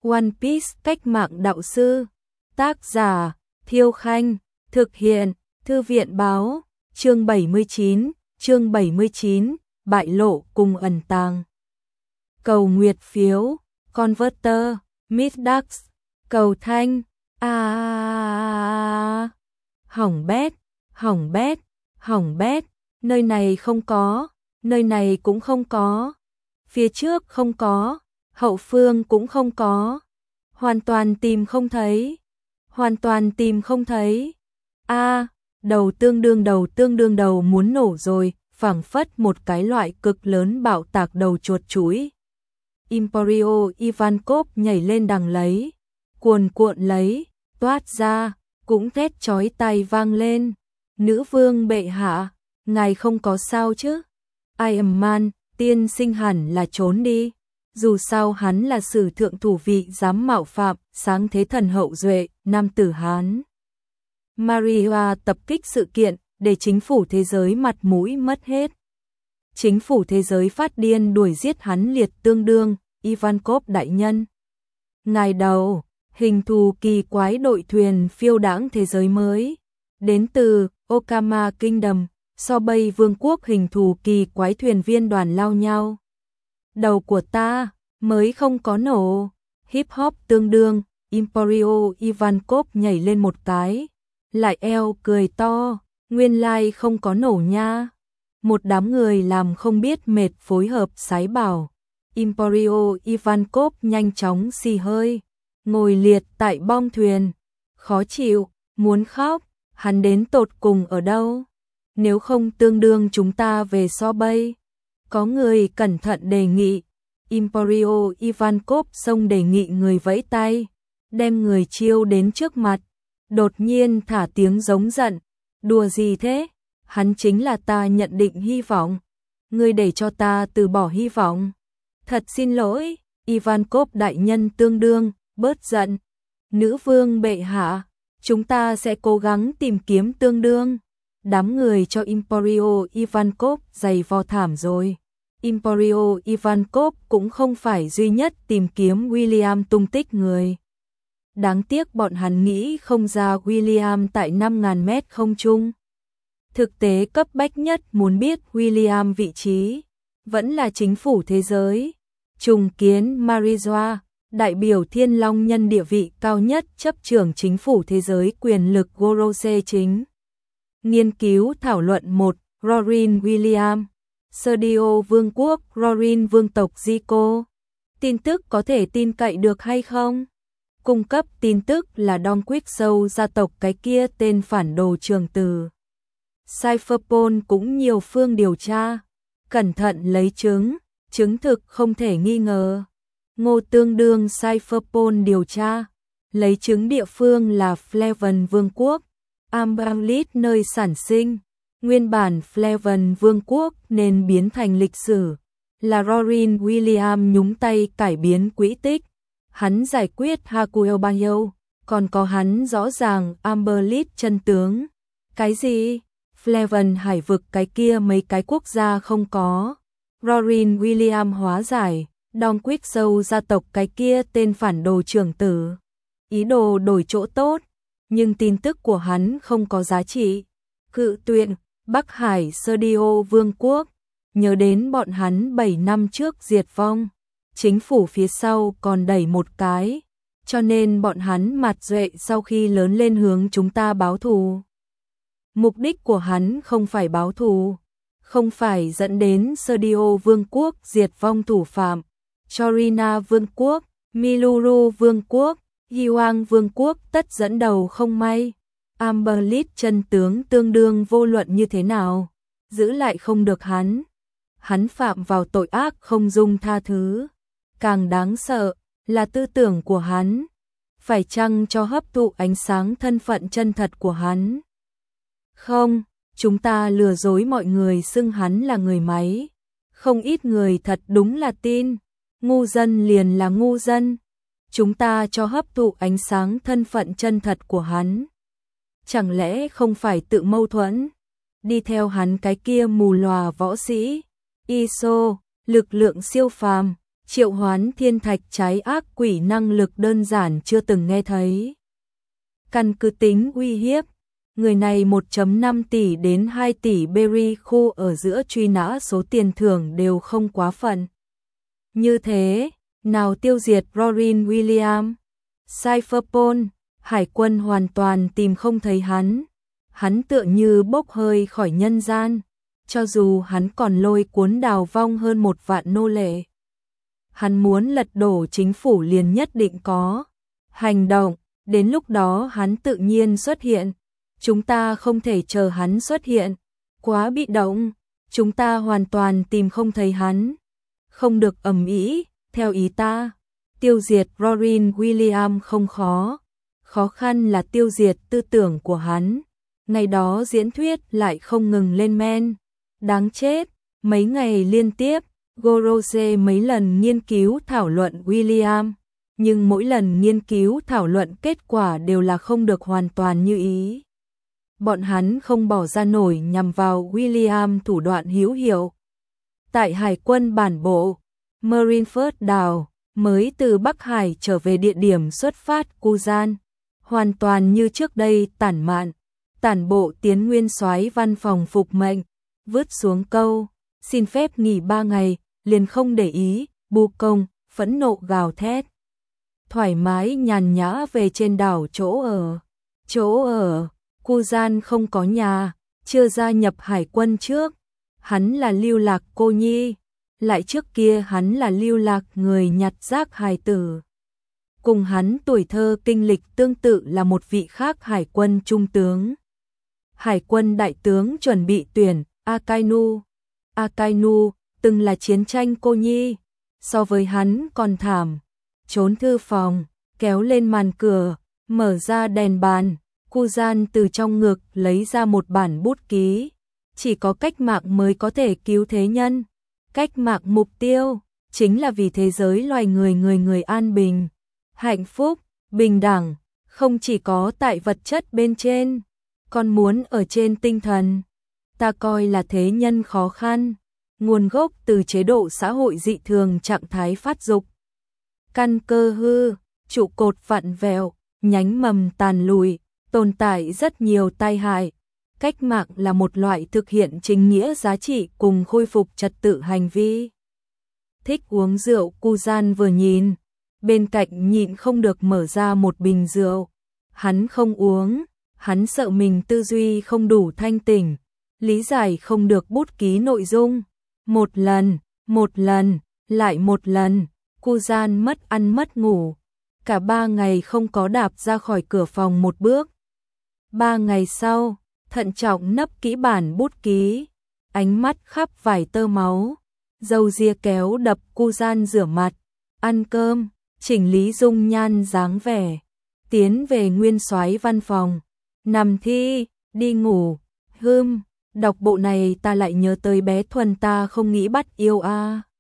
One Piece cách mạng đạo sư. Tác giả Thiêu Khanh. Thực hiện Thư viện Báo. Chương 79, bại lộ cùng ẩn tàng. Cầu nguyệt phiếu, Converter, Middax, cầu thanh, hỏng bét, nơi này không có, nơi này cũng không có, phía trước không có, hậu phương cũng không có, hoàn toàn tìm không thấy, đầu tương đương đầu muốn nổ rồi, phảng phất một cái loại cực lớn bạo tạc đầu chuột chuỗi. Emporio Ivankov nhảy lên đằng lấy, cuồn cuộn lấy, toát ra, cũng thét chói tai vang lên. Nữ vương bệ hạ, ngài không có sao chứ? Iron Man, tiên sinh hẳn là trốn đi. Dù sao hắn là sử thượng thủ vị dám mạo phạm, sáng thế thần hậu duệ, nam tử Hán. Maria tập kích sự kiện, để chính phủ thế giới mặt mũi mất hết. Chính phủ thế giới phát điên đuổi giết hắn liệt tương đương, Ivankov đại nhân. Ngài đầu, hình thù kỳ quái đội thuyền phiêu đãng thế giới mới. Đến từ Okama Kingdom, Sobei vương quốc hình thù kỳ quái thuyền viên đoàn lao nhau. Đầu của ta, mới không có nổ. Hip hop tương đương, Emporio Ivankov nhảy lên một cái. Lại eo cười to, nguyên lai không có nổ nha. Một đám người làm không biết mệt phối hợp sái bảo. Emporio Ivankov nhanh chóng xì hơi, ngồi liệt tại bong thuyền. Khó chịu, muốn khóc, hắn đến tột cùng ở đâu? Nếu không tương đương chúng ta về Sobei. Có người cẩn thận đề nghị. Emporio Ivankov xông đề nghị người vẫy tay, đem người chiêu đến trước mặt. Đột nhiên thả tiếng giống giận. Đùa gì thế? Hắn chính là ta nhận định hy vọng. Ngươi để cho ta từ bỏ hy vọng. Thật xin lỗi, Ivankov đại nhân tương đương, bớt giận. Nữ vương bệ hạ, chúng ta sẽ cố gắng tìm kiếm tương đương. Đám người cho Emporio Ivankov giày vò thảm rồi. Emporio Ivankov cũng không phải duy nhất tìm kiếm William tung tích người. Đáng tiếc bọn hắn nghĩ không ra William tại 5.000 mét không trung. Thực tế cấp bách nhất muốn biết William vị trí, vẫn là chính phủ thế giới. Trùng kiến Marijoa, đại biểu Thiên Long nhân địa vị cao nhất chấp trưởng chính phủ thế giới quyền lực Gorose chính. Nghiên cứu thảo luận 1, Rorin William. Serdio vương quốc, Rorin vương tộc Zico. Tin tức có thể tin cậy được hay không? Cung cấp tin tức là Don Quixote gia tộc cái kia tên phản đồ Trường Từ. Cypherpol cũng nhiều phương điều tra, cẩn thận lấy chứng thực không thể nghi ngờ. Ngô tương đương Cypherpol điều tra, lấy chứng địa phương là Fleven vương quốc, Amberlit nơi sản sinh. Nguyên bản Fleven vương quốc nên biến thành lịch sử, là Rorin William nhúng tay cải biến quỹ tích. Hắn giải quyết Hakuel Bayou, còn có hắn rõ ràng Amberlit chân tướng. Cái gì? Fleven hải vực cái kia mấy cái quốc gia không có. Rorin William hóa giải, Don Quixote gia tộc cái kia tên phản đồ Trưởng Tử. Ý đồ đổi chỗ tốt, nhưng tin tức của hắn không có giá trị. Cự tuyệt, Bắc Hải Serdio vương quốc, nhớ đến bọn hắn 7 năm trước diệt vong. Chính phủ phía sau còn đẩy một cái, cho nên bọn hắn mặt duệ sau khi lớn lên hướng chúng ta báo thù. Mục đích của hắn không phải báo thù, không phải dẫn đến Serdio vương quốc diệt vong thủ phạm, Chorina vương quốc, Miluru vương quốc, Hiwang vương quốc tất dẫn đầu không may. Amberlit chân tướng tương đương vô luận như thế nào, giữ lại không được hắn. Hắn phạm vào tội ác không dung tha thứ. Càng đáng sợ là tư tưởng của hắn, phải chăng cho hấp thụ ánh sáng thân phận chân thật của hắn? Không, chúng ta lừa dối mọi người xưng hắn là người máy. Không ít người thật đúng là tin, ngu dân liền là ngu dân. Chúng ta cho hấp thụ ánh sáng thân phận chân thật của hắn. Chẳng lẽ không phải tự mâu thuẫn? Đi theo hắn cái kia mù lòa võ sĩ, ISO, lực lượng siêu phàm, triệu hoán thiên thạch trái ác quỷ năng lực đơn giản chưa từng nghe thấy. Căn cứ tính uy hiếp, người này 1.5 tỷ đến 2 tỷ berry khu ở giữa truy nã số tiền thưởng đều không quá phận. Như thế, nào tiêu diệt Robin Williams, Cypherpunk, hải quân hoàn toàn tìm không thấy hắn. Hắn tựa như bốc hơi khỏi nhân gian, cho dù hắn còn lôi cuốn đào vong hơn 1 vạn nô lệ. Hắn muốn lật đổ chính phủ liền nhất định có hành động, đến lúc đó hắn tự nhiên xuất hiện. Chúng ta không thể chờ hắn xuất hiện, quá bị động, chúng ta hoàn toàn tìm không thấy hắn. Không được ầm ĩ, theo ý ta, tiêu diệt Robin Williams không khó, khó khăn là tiêu diệt tư tưởng của hắn. Ngày đó diễn thuyết lại không ngừng lên men, đáng chết, mấy ngày liên tiếp, Gorose mấy lần nghiên cứu thảo luận William, nhưng mỗi lần nghiên cứu thảo luận kết quả đều là không được hoàn toàn như ý. Bọn hắn không bỏ ra nổi nhằm vào William thủ đoạn hữu hiệu. Tại Hải quân bản bộ, Marineford Đào mới từ Bắc Hải trở về địa điểm xuất phát Kuzan, hoàn toàn như trước đây tản mạn. Tản bộ tiến nguyên soái văn phòng phục mệnh, vứt xuống câu, xin phép nghỉ 3 ngày, liền không để ý, bu công, phẫn nộ gào thét. Thoải mái nhàn nhã về trên đảo chỗ ở, Kuzan không có nhà, chưa gia nhập hải quân trước. Hắn là lưu lạc cô nhi, lại trước kia hắn là lưu lạc người nhặt rác hài tử. Cùng hắn tuổi thơ kinh lịch tương tự là một vị khác hải quân trung tướng. Hải quân đại tướng chuẩn bị tuyển Akainu. Akainu từng là chiến tranh cô nhi, so với hắn còn thảm. Trốn thư phòng, kéo lên màn cửa, mở ra đèn bàn, Kuzan từ trong ngực lấy ra một bản bút ký. Chỉ có cách mạng mới có thể cứu thế nhân. Cách mạng mục tiêu chính là vì thế giới loài người an bình, hạnh phúc, bình đẳng, không chỉ có tại vật chất bên trên, còn muốn ở trên tinh thần. Ta coi là thế nhân khó khăn, nguồn gốc từ chế độ xã hội dị thường trạng thái phát dục. Căn cơ hư, trụ cột vặn vẹo, nhánh mầm tàn lùi, tồn tại rất nhiều tai hại. Cách mạng là một loại thực hiện chính nghĩa giá trị cùng khôi phục trật tự hành vi. Thích uống rượu, Kuzan vừa nhìn, bên cạnh nhịn không được mở ra một bình rượu. Hắn không uống, hắn sợ mình tư duy không đủ thanh tỉnh, lý giải không được bút ký nội dung. Một lần, lại một lần, Kuzan mất ăn mất ngủ. Cả 3 ngày không có đạp ra khỏi cửa phòng một bước. 3 ngày sau, thận trọng nấp kỹ bản bút ký, ánh mắt khắp vài tơ máu, dầu ria kéo đập Kuzan rửa mặt, ăn cơm, chỉnh lý dung nhan dáng vẻ, tiến về nguyên soái văn phòng, nằm thi, đi ngủ, đọc bộ này ta lại nhớ tới bé Thuần ta không nghĩ bắt yêu a.